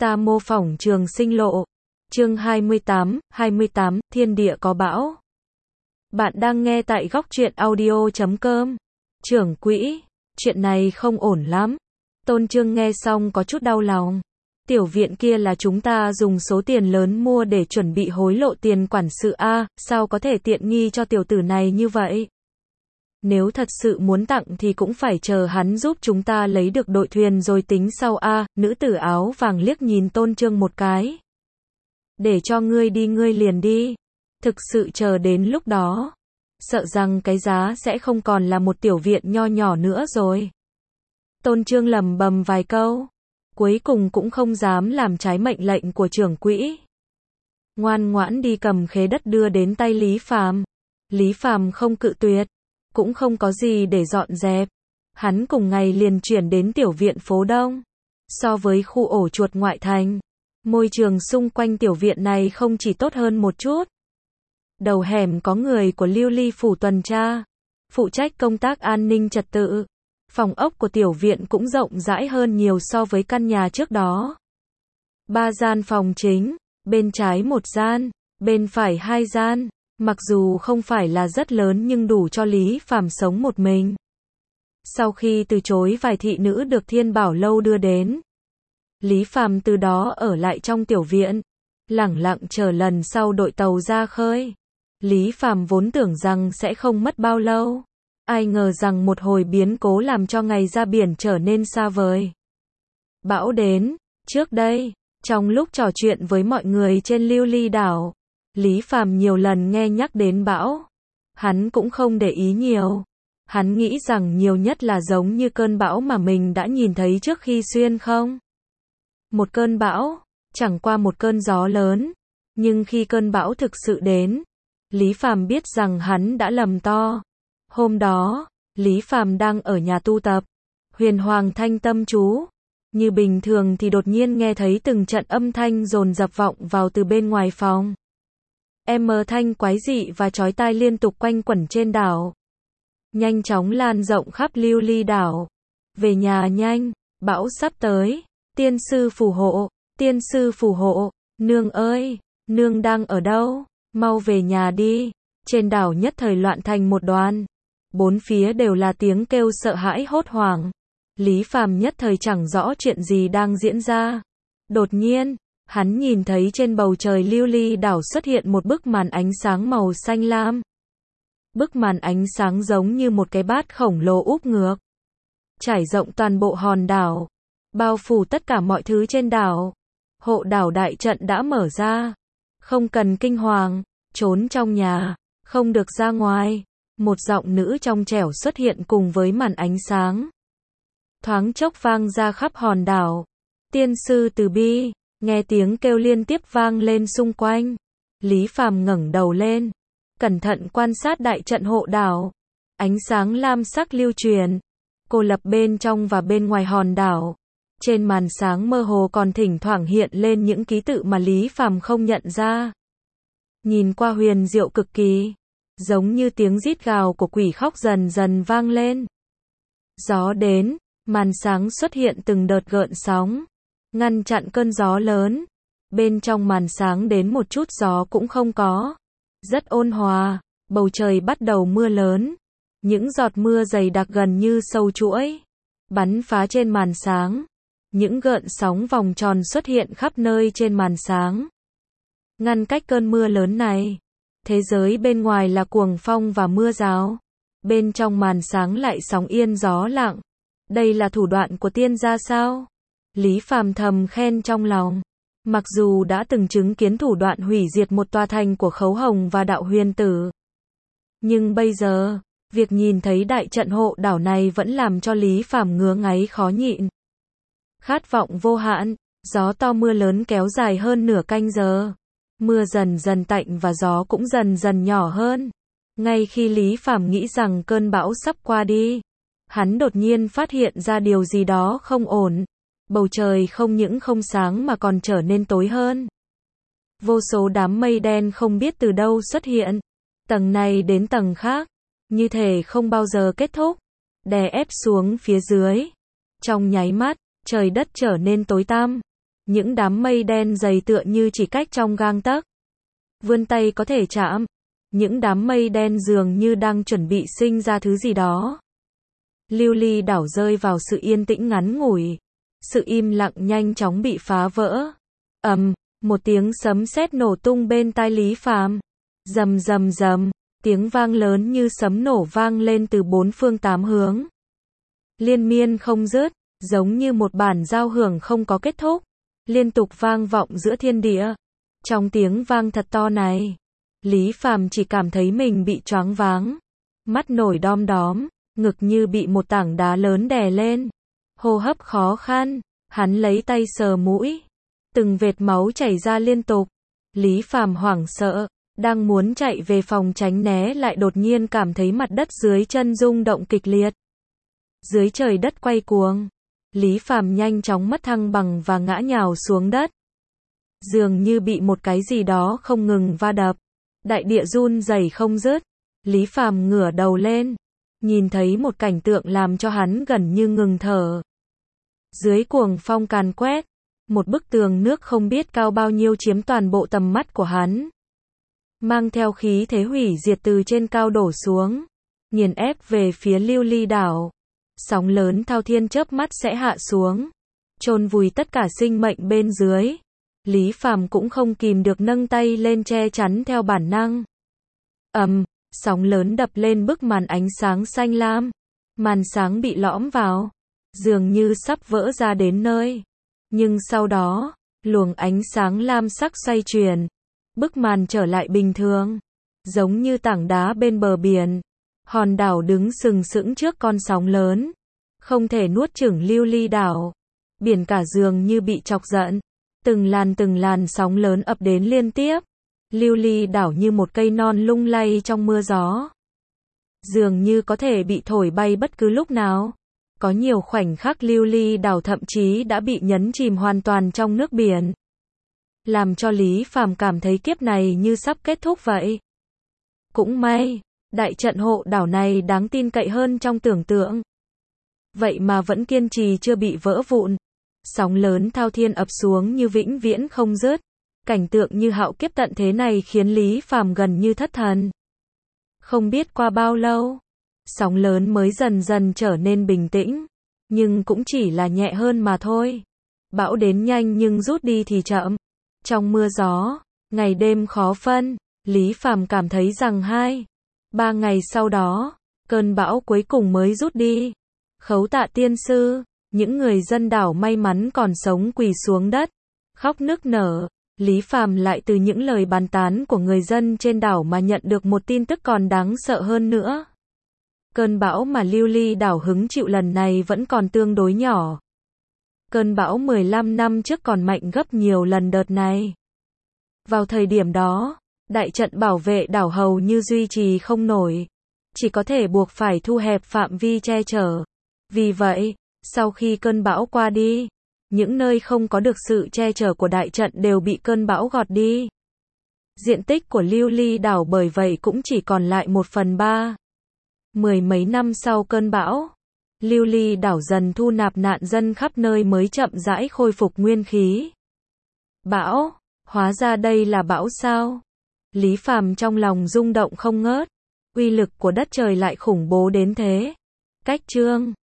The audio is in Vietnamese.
Ta mô phỏng trường sinh lộ. Chương 28, Thiên địa có bão. Bạn đang nghe tại góc truyện audio.com. Trưởng quỹ, chuyện này không ổn lắm. Tôn Trương nghe xong có chút đau lòng. Tiểu viện kia là chúng ta dùng số tiền lớn mua để chuẩn bị hối lộ tiền quản sự a, sao có thể tiện nghi cho tiểu tử này như vậy? Nếu thật sự muốn tặng thì cũng phải chờ hắn giúp chúng ta lấy được đội thuyền rồi tính sau a. Nữ tử áo vàng liếc nhìn Tôn Trương một cái. Để cho ngươi đi ngươi liền đi. Thực sự chờ đến lúc đó, sợ rằng cái giá sẽ không còn là một tiểu viện nho nhỏ nữa rồi. Tôn Trương lẩm bẩm vài câu, cuối cùng cũng không dám làm trái mệnh lệnh của trưởng quỹ. Ngoan ngoãn đi cầm khế đất đưa đến tay Lý Phàm. Lý Phàm không cự tuyệt, cũng không có gì để dọn dẹp. Hắn cùng ngày liền chuyển đến tiểu viện phố Đông. So với khu ổ chuột ngoại thành, môi trường xung quanh tiểu viện này không chỉ tốt hơn một chút. Đầu hẻm có người của Lưu Ly phủ tuần tra, phụ trách công tác an ninh trật tự. Phòng ốc của tiểu viện cũng rộng rãi hơn nhiều so với căn nhà trước đó. 3 gian phòng chính, bên trái 1 gian, bên phải 2 gian. Mặc dù không phải là rất lớn nhưng đủ cho Lý Phàm sống một mình. Sau khi từ chối vài thị nữ được Thiên Bảo Lâu đưa đến, Lý Phàm từ đó ở lại trong tiểu viện, lẳng lặng chờ lần sau đội tàu ra khơi. Lý Phàm vốn tưởng rằng sẽ không mất bao lâu, ai ngờ rằng một hồi biến cố làm cho ngày ra biển trở nên xa vời. Bão đến. Trước đây, trong lúc trò chuyện với mọi người trên Lưu Ly đảo, Lý Phàm nhiều lần nghe nhắc đến bão. Hắn cũng không để ý nhiều. Hắn nghĩ rằng nhiều nhất là giống như cơn bão mà mình đã nhìn thấy trước khi xuyên không. Một cơn bão, chẳng qua một cơn gió lớn. Nhưng khi cơn bão thực sự đến, Lý Phàm biết rằng hắn đã lầm to. Hôm đó, Lý Phàm đang ở nhà tu tập, Huyền Hoàng Thanh tâm chú. Như bình thường thì đột nhiên nghe thấy từng trận âm thanh dồn dập vọng vào từ bên ngoài phòng. Thanh quái dị và chói tai liên tục quanh quẩn trên đảo, nhanh chóng lan rộng khắp Lưu Ly đảo. Về nhà nhanh, bão sắp tới. Tiên sư phù hộ, tiên sư phù hộ. Nương ơi, nương đang ở đâu? Mau về nhà đi. Trên đảo nhất thời loạn thành một đoàn. Bốn phía đều là tiếng kêu sợ hãi hốt hoảng. Lý Phàm nhất thời chẳng rõ chuyện gì đang diễn ra. Đột nhiên, hắn nhìn thấy trên bầu trời Lưu Ly đảo xuất hiện một bức màn ánh sáng màu xanh lam. Bức màn ánh sáng giống như một cái bát khổng lồ úp ngược, trải rộng toàn bộ hòn đảo, bao phủ tất cả mọi thứ trên đảo. Hộ đảo đại trận đã mở ra. Không cần kinh hoàng, trốn trong nhà, không được ra ngoài. Một giọng nữ trong trẻo xuất hiện cùng với màn ánh sáng. Thoáng chốc vang ra khắp hòn đảo. Tiên sư từ bi. Nghe tiếng kêu liên tiếp vang lên xung quanh. Lý Phàm ngẩng đầu lên, cẩn thận quan sát đại trận hộ đảo. Ánh sáng lam sắc lưu truyền, cô lập bên trong và bên ngoài hòn đảo. Trên màn sáng mơ hồ còn thỉnh thoảng hiện lên những ký tự mà Lý Phàm không nhận ra. Nhìn qua huyền diệu cực kỳ, giống như tiếng rít gào của quỷ khóc dần dần vang lên. Gió đến, màn sáng xuất hiện từng đợt gợn sóng, ngăn chặn cơn gió lớn. Bên trong màn sáng đến một chút gió cũng không có. Rất ôn hòa, bầu trời bắt đầu mưa lớn. Những giọt mưa dày đặc gần như sâu chuỗi, bắn phá trên màn sáng. Những gợn sóng vòng tròn xuất hiện khắp nơi trên màn sáng, ngăn cách cơn mưa lớn này. Thế giới bên ngoài là cuồng phong và mưa rào. Bên trong màn sáng lại sóng yên gió lặng. Đây là thủ đoạn của tiên gia sao? Lý Phàm thầm khen trong lòng. Mặc dù đã từng chứng kiến thủ đoạn hủy diệt một tòa thành của Khấu Hồng và Đạo Huyền Tử, nhưng bây giờ, việc nhìn thấy đại trận hộ đảo này vẫn làm cho Lý Phàm ngứa ngáy khó nhịn. Khát vọng vô hạn. Gió to mưa lớn kéo dài hơn nửa canh giờ. Mưa dần dần tạnh và gió cũng dần dần nhỏ hơn. Ngay khi Lý Phàm nghĩ rằng cơn bão sắp qua đi, hắn đột nhiên phát hiện ra điều gì đó không ổn. Bầu trời không những không sáng mà còn trở nên tối hơn. Vô số đám mây đen không biết từ đâu xuất hiện, tầng này đến tầng khác, như thể không bao giờ kết thúc, đè ép xuống phía dưới. Trong nháy mắt, trời đất trở nên tối tăm. Những đám mây đen dày tựa như chỉ cách trong gang tấc. Vươn tay có thể chạm. Những đám mây đen dường như đang chuẩn bị sinh ra thứ gì đó. Lưu ly đảo rơi vào sự yên tĩnh ngắn ngủi. Sự im lặng nhanh chóng bị phá vỡ. Một tiếng sấm sét nổ tung bên tai Lý Phàm. Rầm rầm rầm, tiếng vang lớn như sấm nổ vang lên từ bốn phương tám hướng. Liên miên không dứt, giống như một bản giao hưởng không có kết thúc, liên tục vang vọng giữa thiên địa. Trong tiếng vang thật to này, Lý Phàm chỉ cảm thấy mình bị choáng váng, mắt nổi đom đóm, ngực như bị một tảng đá lớn đè lên, hô hấp khó khăn, hắn lấy tay sờ mũi, từng vệt máu chảy ra liên tục. Lý Phàm hoảng sợ, đang muốn chạy về phòng tránh né lại đột nhiên cảm thấy mặt đất dưới chân rung động kịch liệt. Dưới trời đất quay cuồng, Lý Phàm nhanh chóng mất thăng bằng và ngã nhào xuống đất. Dường như bị một cái gì đó không ngừng va đập, đại địa run rẩy không dứt. Lý Phàm ngửa đầu lên, nhìn thấy một cảnh tượng làm cho hắn gần như ngừng thở. Dưới cuồng phong càn quét, một bức tường nước không biết cao bao nhiêu chiếm toàn bộ tầm mắt của hắn. Mang theo khí thế hủy diệt từ trên cao đổ xuống, nghiền ép về phía Lưu Ly đảo. Sóng lớn thao thiên chớp mắt sẽ hạ xuống, chôn vùi tất cả sinh mệnh bên dưới. Lý Phàm cũng không kìm được nâng tay lên che chắn theo bản năng. Sóng lớn đập lên bức màn ánh sáng xanh lam. Màn sáng bị lõm vào, dường như sắp vỡ ra đến nơi. Nhưng sau đó, luồng ánh sáng lam sắc xoay chuyển, bức màn trở lại bình thường, giống như tảng đá bên bờ biển. Hòn đảo đứng sừng sững trước con sóng lớn, không thể nuốt chửng Lưu Ly đảo. Biển cả dường như bị chọc giận, từng làn sóng lớn ập đến liên tiếp. Lưu Ly đảo như một cây non lung lay trong mưa gió, dường như có thể bị thổi bay bất cứ lúc nào. Có nhiều khoảnh khắc Lưu Ly đảo thậm chí đã bị nhấn chìm hoàn toàn trong nước biển, làm cho Lý Phàm cảm thấy kiếp này như sắp kết thúc vậy. Cũng may, đại trận hộ đảo này đáng tin cậy hơn trong tưởng tượng. Vậy mà vẫn kiên trì chưa bị vỡ vụn. Sóng lớn thao thiên ập xuống như vĩnh viễn không dứt. Cảnh tượng như hạo kiếp tận thế này khiến Lý Phàm gần như thất thần. Không biết qua bao lâu, sóng lớn mới dần dần trở nên bình tĩnh, nhưng cũng chỉ là nhẹ hơn mà thôi. Bão đến nhanh nhưng rút đi thì chậm. Trong mưa gió, ngày đêm khó phân, Lý Phàm cảm thấy rằng 2-3 ngày sau đó, cơn bão cuối cùng mới rút đi. Khấu Tạ tiên sư, những người dân đảo may mắn còn sống quỳ xuống đất, khóc nức nở. Lý Phàm lại từ những lời bàn tán của người dân trên đảo mà nhận được một tin tức còn đáng sợ hơn nữa. Cơn bão mà Lưu Ly đảo hứng chịu lần này vẫn còn tương đối nhỏ. Cơn bão 15 năm trước còn mạnh gấp nhiều lần đợt này. Vào thời điểm đó, đại trận bảo vệ đảo hầu như duy trì không nổi, chỉ có thể buộc phải thu hẹp phạm vi che chở. Vì vậy, sau khi cơn bão qua đi, những nơi không có được sự che chở của đại trận đều bị cơn bão gọt đi. Diện tích của Lưu Ly đảo bởi vậy cũng chỉ còn lại 1/3. Mười mấy năm sau cơn bão, Lưu Ly đảo dần thu nạp nạn dân khắp nơi mới chậm rãi khôi phục nguyên khí. Bão, hóa ra đây là bão sao? Lý Phàm trong lòng rung động không ngớt. Uy lực của đất trời lại khủng bố đến thế. Cách chương